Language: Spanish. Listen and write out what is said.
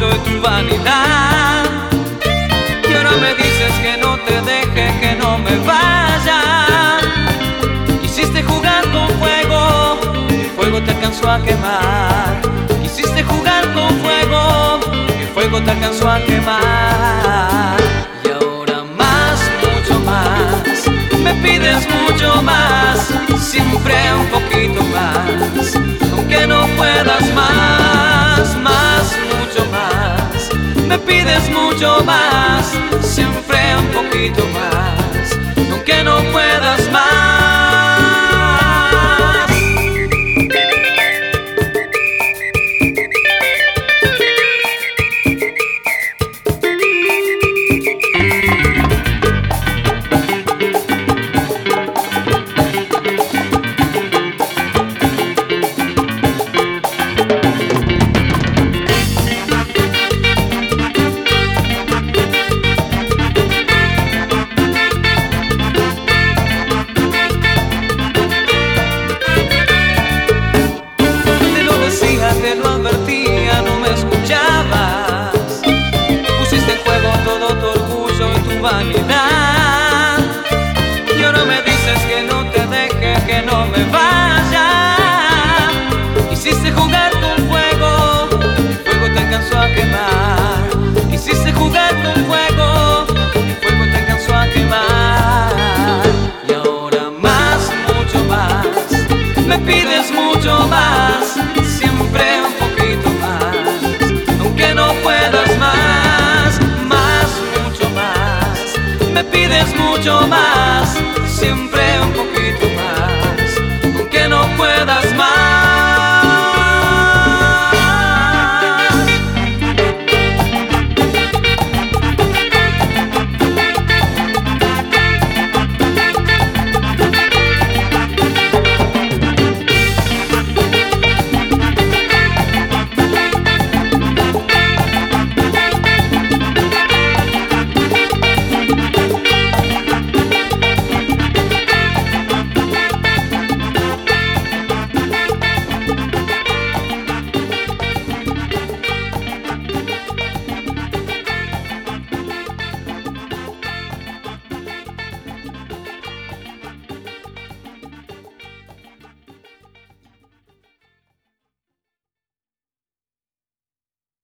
soy tu vanidad. Y ahora me dices que no te deje, que no me vaya. Quisiste jugar con fuego, el fuego te alcanzó a quemar. Quisiste jugar con fuego, el fuego te alcanzó a quemar. Y ahora más, mucho más, me pides mucho más, siempre un poquito más, aunque no puedas más, más, mucho más, me pides mucho más, siempre un poquito más.